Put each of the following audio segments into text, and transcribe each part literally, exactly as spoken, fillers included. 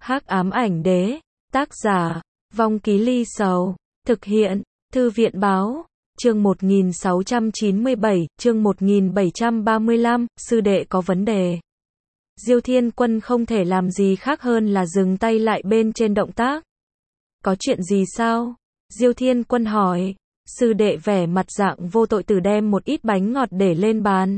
Hắc ám ảnh đế, tác giả, Vong Ký Ly Sầu, thực hiện, Thư viện báo, chương một nghìn sáu trăm chín mươi bảy, chương một nghìn bảy trăm ba mươi lăm, sư đệ có vấn đề. Diêu Thiên Quân không thể làm gì khác hơn là dừng tay lại bên trên động tác. Có chuyện gì sao? Diêu Thiên Quân hỏi. Sư đệ vẻ mặt dạng vô tội từ đem một ít bánh ngọt để lên bàn.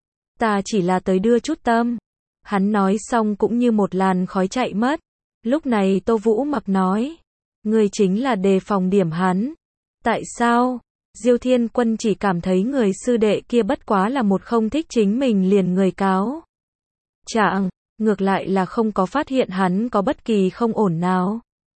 Ta chỉ là tới đưa chút tâm. Hắn nói xong cũng như một làn khói chạy mất. Lúc này Tô Vũ Mặc nói. Người chính là đề phòng điểm hắn. Tại sao? Diêu Thiên Quân chỉ cảm thấy người sư đệ kia bất quá là một không thích chính mình liền người cáo. Chẳng, ngược lại là không có phát hiện hắn có bất kỳ không ổn nào.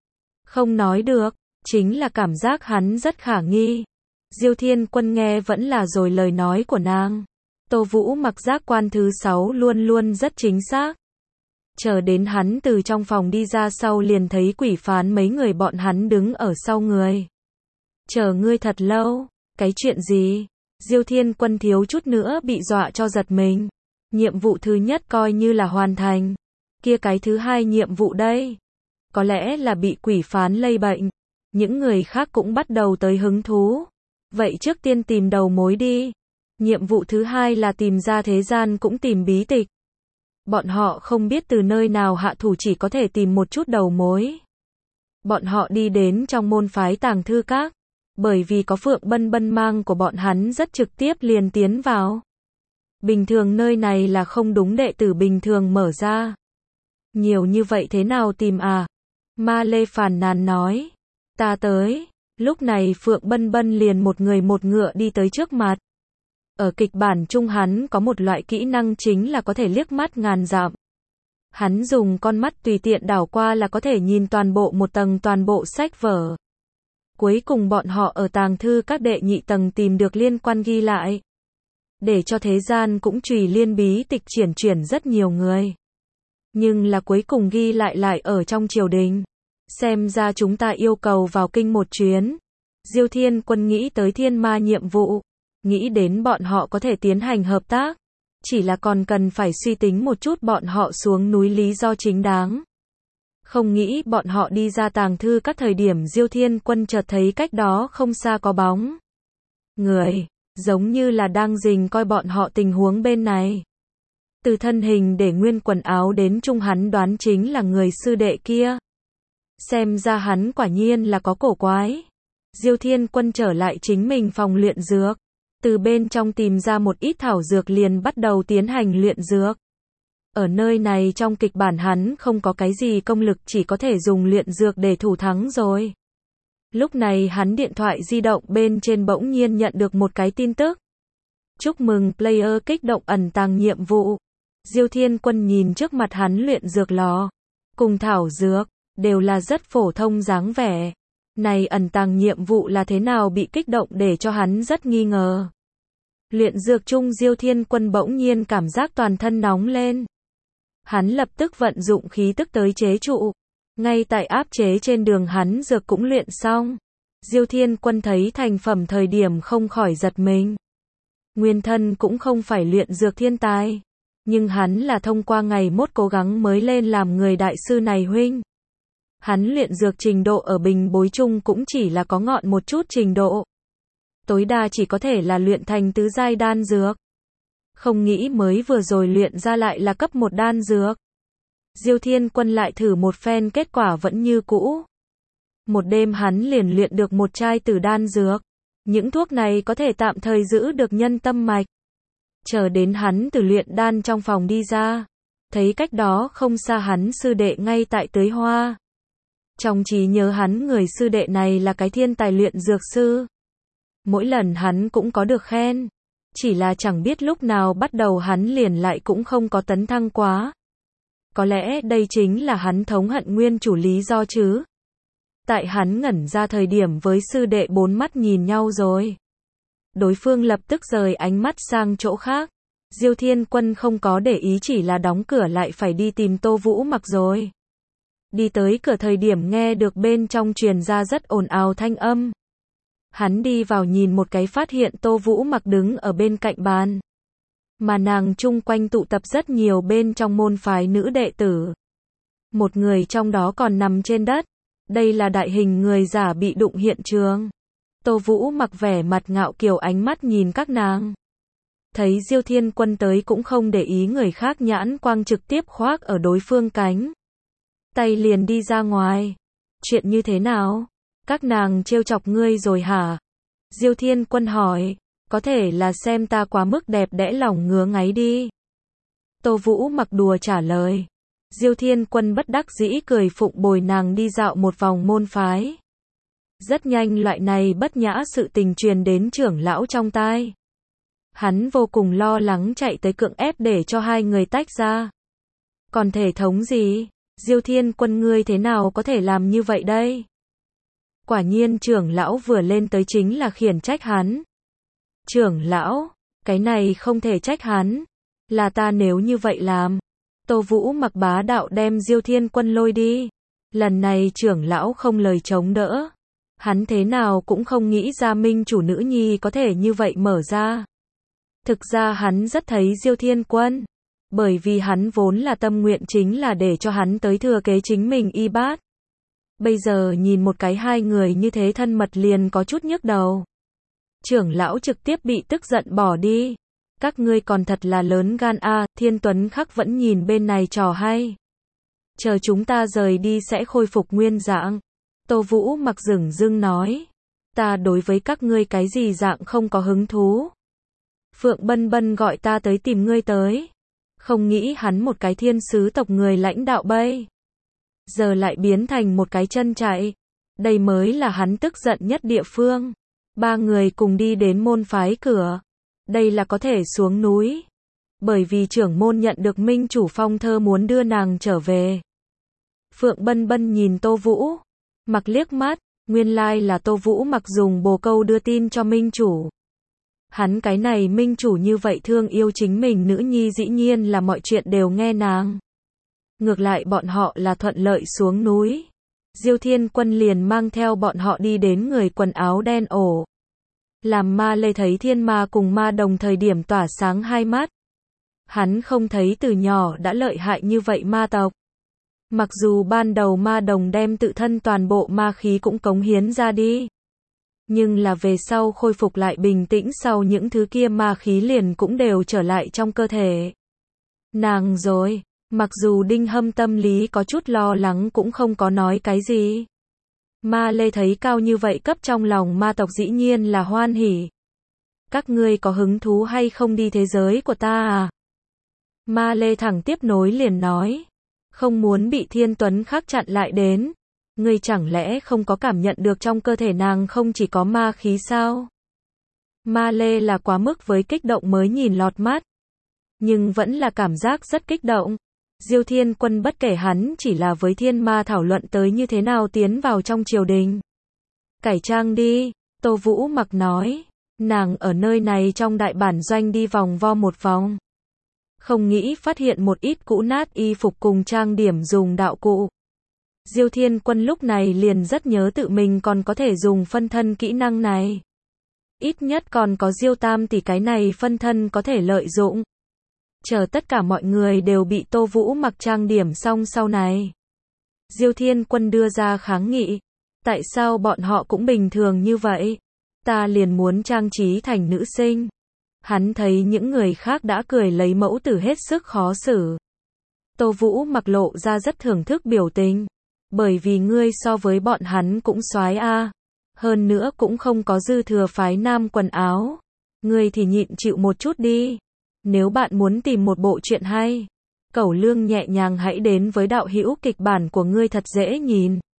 Không nói được, chính là cảm giác hắn rất khả nghi. Diêu Thiên Quân nghe vẫn là rồi lời nói của nàng. Tô Vũ Mặc giác quan thứ sáu luôn luôn rất chính xác. Chờ đến hắn từ trong phòng đi ra sau liền thấy quỷ phán mấy người bọn hắn đứng ở sau người. Chờ ngươi thật lâu, cái chuyện gì? Diêu Thiên Quân thiếu chút nữa bị dọa cho giật mình. Nhiệm vụ thứ nhất coi như là hoàn thành. Kia cái thứ hai nhiệm vụ đây. Có lẽ là bị quỷ phán lây bệnh. Những người khác cũng bắt đầu tới hứng thú. Vậy trước tiên tìm đầu mối đi. Nhiệm vụ thứ hai là tìm ra thế gian cũng tìm bí tịch. Bọn họ không biết từ nơi nào hạ thủ chỉ có thể tìm một chút đầu mối. Bọn họ đi đến trong môn phái tàng thư các. Bởi vì có Phượng Bân Bân mang của bọn hắn rất trực tiếp liền tiến vào. Bình thường nơi này là không đúng đệ tử bình thường mở ra. Nhiều như vậy thế nào tìm à? Ma Lê phàn nàn nói. Ta tới. Lúc này Phượng Bân Bân liền một người một ngựa đi tới trước mặt. Ở kịch bản chung hắn có một loại kỹ năng chính là có thể liếc mắt ngàn dặm. Hắn dùng con mắt tùy tiện đảo qua là có thể nhìn toàn bộ một tầng toàn bộ sách vở. Cuối cùng bọn họ ở tàng thư các đệ nhị tầng tìm được liên quan ghi lại. Để cho thế gian cũng trùy liên bí tịch triển chuyển rất nhiều người. Nhưng là cuối cùng ghi lại lại ở trong triều đình. Xem ra chúng ta yêu cầu vào kinh một chuyến. Diêu Thiên Quân nghĩ tới thiên ma nhiệm vụ. Nghĩ đến bọn họ có thể tiến hành hợp tác. Chỉ là còn cần phải suy tính một chút bọn họ xuống núi lý do chính đáng. Không nghĩ bọn họ đi ra tàng thư các thời điểm Diêu Thiên Quân chợt thấy cách đó không xa có bóng. Người, giống như là đang rình coi bọn họ tình huống bên này. Từ thân hình để nguyên quần áo đến trung hắn đoán chính là người sư đệ kia. Xem ra hắn quả nhiên là có cổ quái. Diêu Thiên Quân trở lại chính mình phòng luyện dược. Từ bên trong tìm ra một ít thảo dược liền bắt đầu tiến hành luyện dược. Ở nơi này trong kịch bản hắn không có cái gì công lực chỉ có thể dùng luyện dược để thủ thắng rồi. Lúc này hắn điện thoại di động bên trên bỗng nhiên nhận được một cái tin tức. Chúc mừng player kích động ẩn tàng nhiệm vụ. Diêu Thiên Quân nhìn trước mặt hắn luyện dược lò. Cùng thảo dược, đều là rất phổ thông dáng vẻ. Này ẩn tàng nhiệm vụ là thế nào bị kích động để cho hắn rất nghi ngờ. Luyện dược chung Diêu Thiên Quân bỗng nhiên cảm giác toàn thân nóng lên. Hắn lập tức vận dụng khí tức tới chế trụ. Ngay tại áp chế trên đường hắn dược cũng luyện xong. Diêu Thiên Quân thấy thành phẩm thời điểm không khỏi giật mình. Nguyên thân cũng không phải luyện dược thiên tài. Nhưng hắn là thông qua ngày mốt cố gắng mới lên làm người đại sư này huynh. Hắn luyện dược trình độ ở bình bối chung cũng chỉ là có ngọn một chút trình độ. Tối đa chỉ có thể là luyện thành tứ giai đan dược. Không nghĩ mới vừa rồi luyện ra lại là cấp một đan dược. Diêu Thiên Quân lại thử một phen kết quả vẫn như cũ. Một đêm hắn liền luyện được một chai tử đan dược. Những thuốc này có thể tạm thời giữ được nhân tâm mạch. Chờ đến hắn từ luyện đan trong phòng đi ra. Thấy cách đó không xa hắn sư đệ ngay tại tưới hoa. Trong trí nhớ hắn người sư đệ này là cái thiên tài luyện dược sư. Mỗi lần hắn cũng có được khen. Chỉ là chẳng biết lúc nào bắt đầu hắn liền lại cũng không có tấn thăng quá. Có lẽ đây chính là hắn thống hận nguyên chủ lý do chứ. Tại hắn ngẩn ra thời điểm với sư đệ bốn mắt nhìn nhau rồi. Đối phương lập tức rời ánh mắt sang chỗ khác. Diêu Thiên Quân không có để ý chỉ là đóng cửa lại phải đi tìm Tô Vũ Mặc rồi. Đi tới cửa thời điểm nghe được bên trong truyền ra rất ồn ào thanh âm. Hắn đi vào nhìn một cái phát hiện Tô Vũ Mặc đứng ở bên cạnh bàn. Mà nàng chung quanh tụ tập rất nhiều bên trong môn phái nữ đệ tử. Một người trong đó còn nằm trên đất. Đây là đại hình người giả bị đụng hiện trường. Tô Vũ mặc vẻ mặt ngạo kiều ánh mắt nhìn các nàng. Thấy Diêu Thiên Quân tới cũng không để ý người khác, nhãn quang trực tiếp khoác ở đối phương cánh tay liền đi ra ngoài. Chuyện như thế nào? Các nàng trêu chọc ngươi rồi hả? Diêu Thiên Quân hỏi. Có thể là xem ta quá mức đẹp đẽ lòng ngứa ngáy đi. Tô Vũ mặc đùa trả lời. Diêu Thiên Quân bất đắc dĩ cười phụng bồi nàng đi dạo một vòng môn phái. Rất nhanh loại này bất nhã sự tình truyền đến trưởng lão trong tai. Hắn vô cùng lo lắng chạy tới cưỡng ép để cho hai người tách ra. Còn thể thống gì? Diêu Thiên Quân ngươi thế nào có thể làm như vậy đây? Quả nhiên trưởng lão vừa lên tới chính là khiển trách hắn. Trưởng lão, cái này không thể trách hắn. Là ta nếu như vậy làm. Tô Vũ mặc bá đạo đem Diêu Thiên Quân lôi đi. Lần này trưởng lão không lời chống đỡ. Hắn thế nào cũng không nghĩ ra minh chủ nữ nhi có thể như vậy mở ra. Thực ra hắn rất thấy Diêu Thiên Quân. Bởi vì hắn vốn là tâm nguyện chính là để cho hắn tới thừa kế chính mình y bát. Bây giờ nhìn một cái hai người như thế thân mật liền có chút nhức đầu. Trưởng lão trực tiếp bị tức giận bỏ đi. Các ngươi còn thật là lớn gan a. À, Thiên Tuấn Khắc vẫn nhìn bên này trò hay. Chờ chúng ta rời đi sẽ khôi phục nguyên dạng. Tô Vũ mặc dửng dưng nói. Ta đối với các ngươi cái gì dạng không có hứng thú. Phượng Bân Bân gọi ta tới tìm ngươi tới. Không nghĩ hắn một cái thiên sứ tộc người lãnh đạo bây giờ lại biến thành một cái chân chạy. Đây mới là hắn tức giận nhất địa phương. Ba người cùng đi đến môn phái cửa. Đây là có thể xuống núi. Bởi vì trưởng môn nhận được minh chủ phong thơ muốn đưa nàng trở về. Phượng Bân Bân nhìn Tô Vũ mặc liếc mắt. Nguyên lai là Tô Vũ mặc dùng bồ câu đưa tin cho minh chủ. Hắn cái này minh chủ như vậy thương yêu chính mình nữ nhi dĩ nhiên là mọi chuyện đều nghe nàng. Ngược lại bọn họ là thuận lợi xuống núi. Diêu Thiên Quân liền mang theo bọn họ đi đến người quần áo đen ổ. Làm Ma Lê thấy thiên ma cùng ma đồng thời điểm tỏa sáng hai mắt. Hắn không thấy từ nhỏ đã lợi hại như vậy ma tộc. Mặc dù ban đầu ma đồng đem tự thân toàn bộ ma khí cũng cống hiến ra đi. Nhưng là về sau khôi phục lại bình tĩnh sau những thứ kia ma khí liền cũng đều trở lại trong cơ thể. Nàng rồi, mặc dù Đinh Hâm tâm lý có chút lo lắng cũng không có nói cái gì. Ma Lê thấy cao như vậy cấp trong lòng ma tộc dĩ nhiên là hoan hỉ. Các ngươi có hứng thú hay không đi thế giới của ta à? Ma Lê thẳng tiếp nối liền nói. Không muốn bị Thiên Tuấn Khắc chặn lại đến. Ngươi chẳng lẽ không có cảm nhận được trong cơ thể nàng không chỉ có ma khí sao? Ma Lê là quá mức với kích động mới nhìn lọt mắt. Nhưng vẫn là cảm giác rất kích động. Diêu Thiên Quân bất kể hắn chỉ là với thiên ma thảo luận tới như thế nào tiến vào trong triều đình. Cải trang đi, Tô Vũ mặc nói. Nàng ở nơi này trong đại bản doanh đi vòng vo một vòng. Không nghĩ phát hiện một ít cũ nát y phục cùng trang điểm dùng đạo cụ. Diêu Thiên Quân lúc này liền rất nhớ tự mình còn có thể dùng phân thân kỹ năng này. Ít nhất còn có Diêu Tam tỷ cái này phân thân có thể lợi dụng. Chờ tất cả mọi người đều bị Tô Vũ mặc trang điểm xong sau này. Diêu Thiên Quân đưa ra kháng nghị. Tại sao bọn họ cũng bình thường như vậy? Ta liền muốn trang trí thành nữ sinh. Hắn thấy những người khác đã cười lấy mẫu tử hết sức khó xử. Tô Vũ mặc lộ ra rất thưởng thức biểu tình. Bởi vì ngươi so với bọn hắn cũng soái a. Hơn nữa cũng không có dư thừa phái nam quần áo. Ngươi thì nhịn chịu một chút đi. Nếu bạn muốn tìm một bộ truyện hay, Cẩu Lương nhẹ nhàng hãy đến với đạo hữu kịch bản của ngươi thật dễ nhìn.